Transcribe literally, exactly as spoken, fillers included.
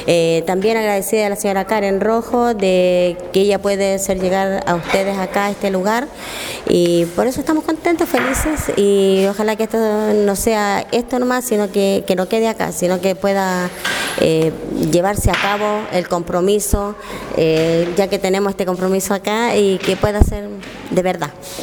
Eh, también agradecida a la señora Karen Rojo de que ella puede hacer llegar a ustedes acá a este lugar, y por eso estamos contentos, felices, y ojalá que esto no sea esto nomás, sino que, que no quede acá, sino que pueda eh, llevarse a cabo el compromiso, eh, ya que tenemos este compromiso acá, y que pueda ser de verdad.